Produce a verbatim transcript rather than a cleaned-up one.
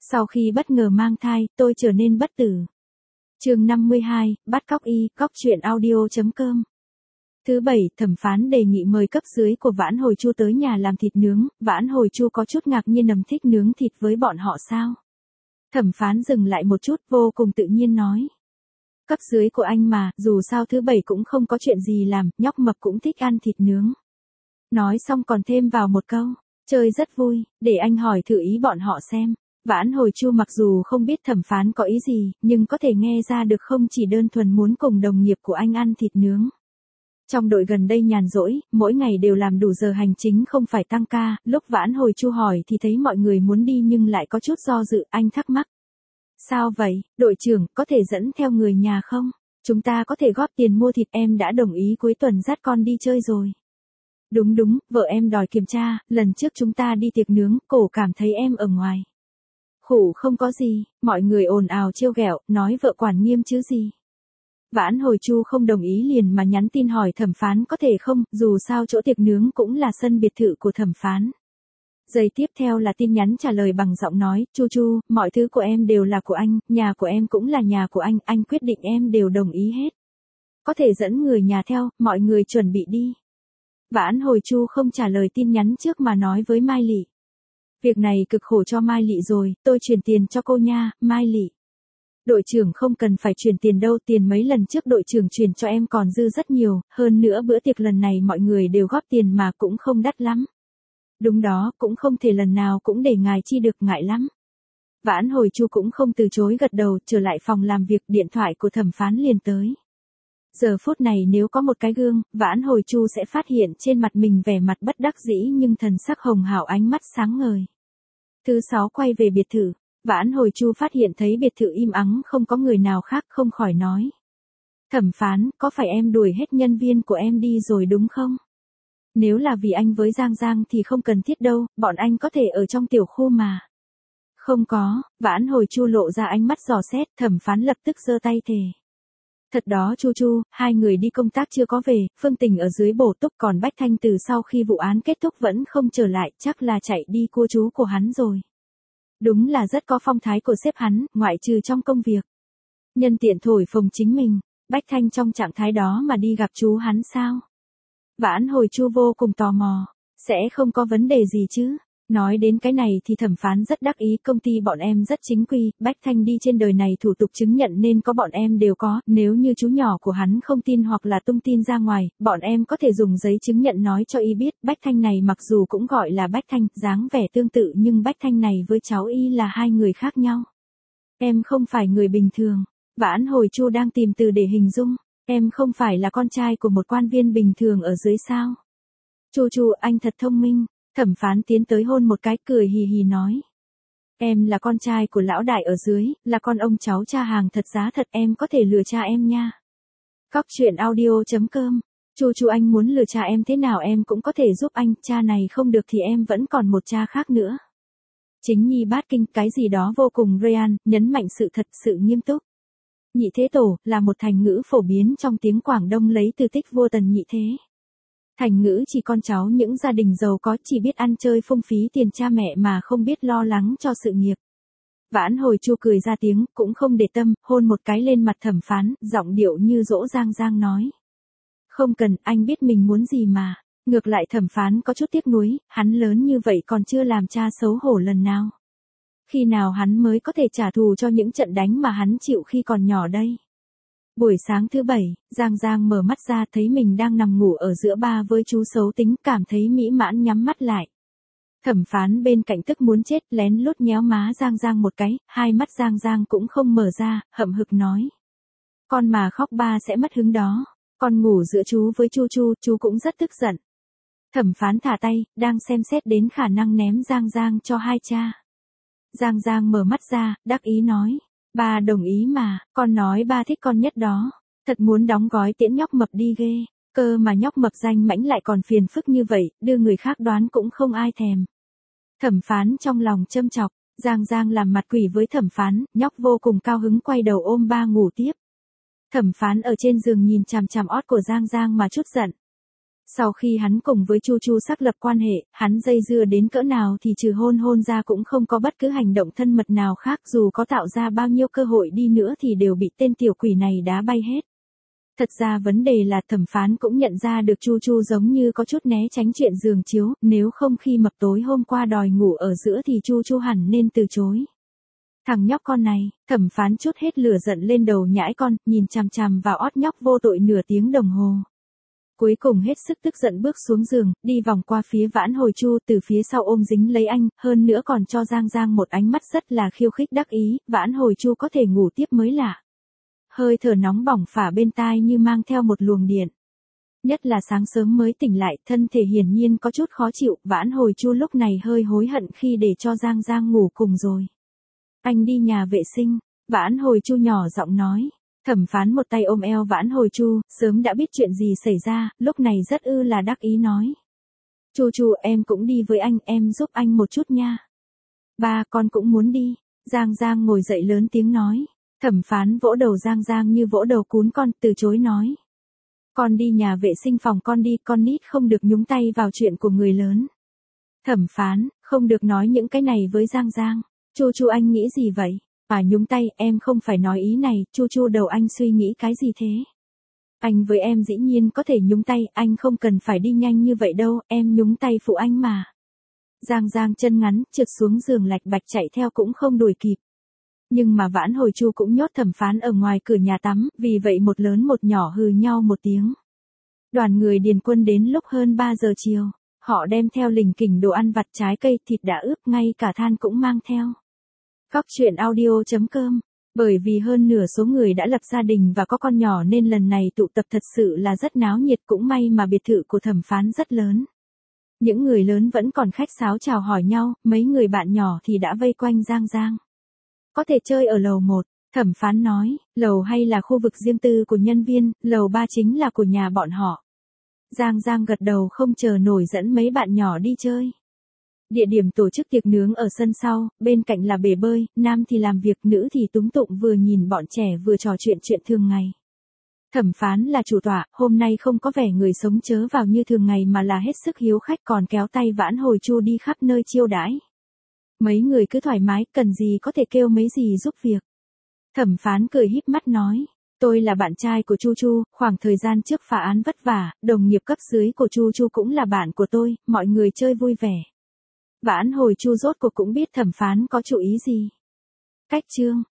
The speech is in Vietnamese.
Sau khi bất ngờ mang thai, tôi trở nên bất tử. Chương năm mươi hai, bắt cóc y, cóc truyện audio chấm com. Thứ bảy, thẩm phán đề nghị mời cấp dưới của Vãn Hồi Chu tới nhà làm thịt nướng. Vãn Hồi Chu có chút ngạc nhiên, nấm thích nướng thịt với bọn họ sao? Thẩm phán dừng lại một chút, vô cùng tự nhiên nói. Cấp dưới của anh mà, dù sao thứ bảy cũng không có chuyện gì làm, nhóc mập cũng thích ăn thịt nướng. Nói xong còn thêm vào một câu, chơi rất vui, để anh hỏi thử ý bọn họ xem. Vãn Hồi Chu mặc dù không biết thẩm phán có ý gì, nhưng có thể nghe ra được không chỉ đơn thuần muốn cùng đồng nghiệp của anh ăn thịt nướng. Trong đội gần đây nhàn rỗi, mỗi ngày đều làm đủ giờ hành chính không phải tăng ca, lúc Vãn Hồi Chu hỏi thì thấy mọi người muốn đi nhưng lại có chút do dự, anh thắc mắc. Sao vậy, đội trưởng, có thể dẫn theo người nhà không? Chúng ta có thể góp tiền mua thịt, em đã đồng ý cuối tuần dắt con đi chơi rồi. Đúng đúng, vợ em đòi kiểm tra, lần trước chúng ta đi tiệc nướng, cổ cảm thấy em ở ngoài. Khủ không có gì, mọi người ồn ào trêu ghẹo, nói vợ quản nghiêm chứ gì. Vãn Hồi Chu không đồng ý liền mà nhắn tin hỏi thẩm phán có thể không, dù sao chỗ tiệc nướng cũng là sân biệt thự của thẩm phán. Giây tiếp theo là tin nhắn trả lời bằng giọng nói, Chu Chu, mọi thứ của em đều là của anh, nhà của em cũng là nhà của anh, anh quyết định em đều đồng ý hết. Có thể dẫn người nhà theo, mọi người chuẩn bị đi. Vãn Hồi Chu không trả lời tin nhắn trước mà nói với Mai Lị. Việc này cực khổ cho Mai Lị rồi, tôi chuyển tiền cho cô nha, Mai Lị. Đội trưởng không cần phải chuyển tiền đâu, tiền mấy lần trước đội trưởng chuyển cho em còn dư rất nhiều, hơn nữa bữa tiệc lần này mọi người đều góp tiền mà cũng không đắt lắm. Đúng đó, cũng không thể lần nào cũng để ngài chi được, ngại lắm. Vãn Hồi Chu cũng không từ chối gật đầu, trở lại phòng làm việc, điện thoại của thẩm phán liền tới. Giờ phút này nếu có một cái gương, Vãn Hồi Chu sẽ phát hiện trên mặt mình vẻ mặt bất đắc dĩ nhưng thần sắc hồng hào, ánh mắt sáng ngời. Thứ sáu quay về biệt thự, Vãn Hồi Chu phát hiện thấy biệt thự im ắng không có người nào khác, không khỏi nói. Thẩm phán, có phải em đuổi hết nhân viên của em đi rồi đúng không? Nếu là vì anh với Giang Giang thì không cần thiết đâu, bọn anh có thể ở trong tiểu khu mà. Không có, Vãn Hồi Chu lộ ra ánh mắt dò xét, thẩm phán lập tức giơ tay thề. Thật đó Chu Chu, hai người đi công tác chưa có về, Phương Tình ở dưới bổ túc, còn Bách Thanh từ sau khi vụ án kết thúc vẫn không trở lại, chắc là chạy đi cô chú của hắn rồi. Đúng là rất có phong thái của sếp hắn, ngoại trừ trong công việc. Nhân tiện thổi phồng chính mình, Bách Thanh trong trạng thái đó mà đi gặp chú hắn sao? Vãn Hồi Chu vô cùng tò mò, sẽ không có vấn đề gì chứ? Nói đến cái này thì thẩm phán rất đắc ý, công ty bọn em rất chính quy, Bách Thanh đi trên đời này thủ tục chứng nhận nên có bọn em đều có, nếu như chú nhỏ của hắn không tin hoặc là tung tin ra ngoài, bọn em có thể dùng giấy chứng nhận nói cho y biết, Bách Thanh này mặc dù cũng gọi là Bách Thanh, dáng vẻ tương tự nhưng Bách Thanh này với cháu y là hai người khác nhau. Em không phải người bình thường, Vãn Hồi Chu đang tìm từ để hình dung, em không phải là con trai của một quan viên bình thường ở dưới sao? Chu Chu, anh thật thông minh. Thẩm phán tiến tới hôn một cái, cười hì hì nói. Em là con trai của lão đại ở dưới, là con ông cháu cha hàng thật giá thật, em có thể lừa cha em nha. Cóc truyện audio chấm com. Chu Chu, anh muốn lừa cha em thế nào em cũng có thể giúp anh, cha này không được thì em vẫn còn một cha khác nữa. Chính nhi bát kinh, cái gì đó vô cùng real, nhấn mạnh sự thật, sự nghiêm túc. Nhị thế tổ, là một thành ngữ phổ biến trong tiếng Quảng Đông lấy từ tích vua Tần Nhị Thế. Thành ngữ chỉ con cháu những gia đình giàu có chỉ biết ăn chơi phung phí tiền cha mẹ mà không biết lo lắng cho sự nghiệp. Vãn Hồi Chu cười ra tiếng, cũng không để tâm, hôn một cái lên mặt thẩm phán, giọng điệu như dỗ Giang Giang nói. Không cần, anh biết mình muốn gì mà. Ngược lại thẩm phán có chút tiếc nuối, hắn lớn như vậy còn chưa làm cha xấu hổ lần nào. Khi nào hắn mới có thể trả thù cho những trận đánh mà hắn chịu khi còn nhỏ đây? Buổi sáng thứ bảy, Giang Giang mở mắt ra thấy mình đang nằm ngủ ở giữa ba với chú xấu tính, cảm thấy mỹ mãn nhắm mắt lại. Thẩm phán bên cạnh tức muốn chết, lén lút nhéo má Giang Giang một cái, hai mắt Giang Giang cũng không mở ra, hậm hực nói. Con mà khóc ba sẽ mất hứng đó, con ngủ giữa chú với Chu Chu, chú cũng rất tức giận. Thẩm phán thả tay, đang xem xét đến khả năng ném Giang Giang cho hai cha. Giang Giang mở mắt ra, đắc ý nói. Ba đồng ý mà, con nói ba thích con nhất đó. Thật muốn đóng gói tiễn nhóc mập đi ghê. Cơ mà nhóc mập danh mãnh lại còn phiền phức như vậy, đưa người khác đoán cũng không ai thèm. Thẩm phán trong lòng châm chọc, Giang Giang làm mặt quỷ với thẩm phán, nhóc vô cùng cao hứng quay đầu ôm ba ngủ tiếp. Thẩm phán ở trên giường nhìn chằm chằm ót của Giang Giang mà chút giận. Sau khi hắn cùng với Chu Chu xác lập quan hệ, hắn dây dưa đến cỡ nào thì trừ hôn hôn ra cũng không có bất cứ hành động thân mật nào khác, dù có tạo ra bao nhiêu cơ hội đi nữa thì đều bị tên tiểu quỷ này đá bay hết. Thật ra vấn đề là thẩm phán cũng nhận ra được Chu Chu giống như có chút né tránh chuyện giường chiếu, nếu không khi Mập tối hôm qua đòi ngủ ở giữa thì Chu Chu hẳn nên từ chối. Thằng nhóc con này, thẩm phán chút hết lửa giận lên đầu nhãi con, nhìn chằm chằm vào ót nhóc vô tội nửa tiếng đồng hồ. Cuối cùng hết sức tức giận bước xuống giường, đi vòng qua phía Vãn Hồi Chu, từ phía sau ôm dính lấy anh, hơn nữa còn cho Giang Giang một ánh mắt rất là khiêu khích đắc ý, Vãn Hồi Chu có thể ngủ tiếp mới lạ. Hơi thở nóng bỏng phả bên tai như mang theo một luồng điện. Nhất là sáng sớm mới tỉnh lại, thân thể hiển nhiên có chút khó chịu, Vãn Hồi Chu lúc này hơi hối hận khi để cho Giang Giang ngủ cùng rồi. Anh đi nhà vệ sinh, Vãn Hồi Chu nhỏ giọng nói. Thẩm phán một tay ôm eo Vãn Hồi Chu, sớm đã biết chuyện gì xảy ra, lúc này rất ư là đắc ý nói. Chu Chu em cũng đi với anh, em giúp anh một chút nha. Ba con cũng muốn đi, Giang Giang ngồi dậy lớn tiếng nói. Thẩm phán vỗ đầu Giang Giang như vỗ đầu cún con, từ chối nói. Con đi nhà vệ sinh phòng con đi, con nít không được nhúng tay vào chuyện của người lớn. Thẩm phán, không được nói những cái này với Giang Giang. Chu Chu anh nghĩ gì vậy? À nhúng tay, em không phải nói ý này, Chu Chu đầu anh suy nghĩ cái gì thế? Anh với em dĩ nhiên có thể nhúng tay, anh không cần phải đi nhanh như vậy đâu, em nhúng tay phụ anh mà. Giang Giang chân ngắn, trượt xuống giường lạch bạch chạy theo cũng không đuổi kịp. Nhưng mà Vãn Hồi Chu cũng nhốt thẩm phán ở ngoài cửa nhà tắm, vì vậy một lớn một nhỏ hừ nhau một tiếng. Đoàn người điền quân đến lúc hơn ba giờ chiều, họ đem theo lỉnh kỉnh đồ ăn vặt trái cây thịt đã ướp, ngay cả than cũng mang theo. Cóc truyện audio chấm com. Bởi vì hơn nửa số người đã lập gia đình và có con nhỏ nên lần này tụ tập thật sự là rất náo nhiệt, cũng may mà biệt thự của thẩm phán rất lớn. Những người lớn vẫn còn khách sáo chào hỏi nhau, mấy người bạn nhỏ thì đã vây quanh Giang Giang. Có thể chơi ở lầu một, thẩm phán nói, lầu hay là khu vực riêng tư của nhân viên, lầu ba chính là của nhà bọn họ. Giang Giang gật đầu không chờ nổi dẫn mấy bạn nhỏ đi chơi. Địa điểm tổ chức tiệc nướng ở sân sau, bên cạnh là bể bơi, nam thì làm việc, nữ thì túng tụng vừa nhìn bọn trẻ vừa trò chuyện chuyện thường ngày. Thẩm phán là chủ tọa, hôm nay không có vẻ người sống chớ vào như thường ngày mà là hết sức hiếu khách, còn kéo tay Vãn Hồi Chu đi khắp nơi chiêu đãi. Mấy người cứ thoải mái, cần gì có thể kêu mấy gì giúp việc. Thẩm phán cười híp mắt nói, tôi là bạn trai của Chu Chu, khoảng thời gian trước phá án vất vả, đồng nghiệp cấp dưới của Chu Chu cũng là bạn của tôi, mọi người chơi vui vẻ. Vãn Hồi Chu rốt cuộc cũng biết thẩm phán có chủ ý gì. Cách chương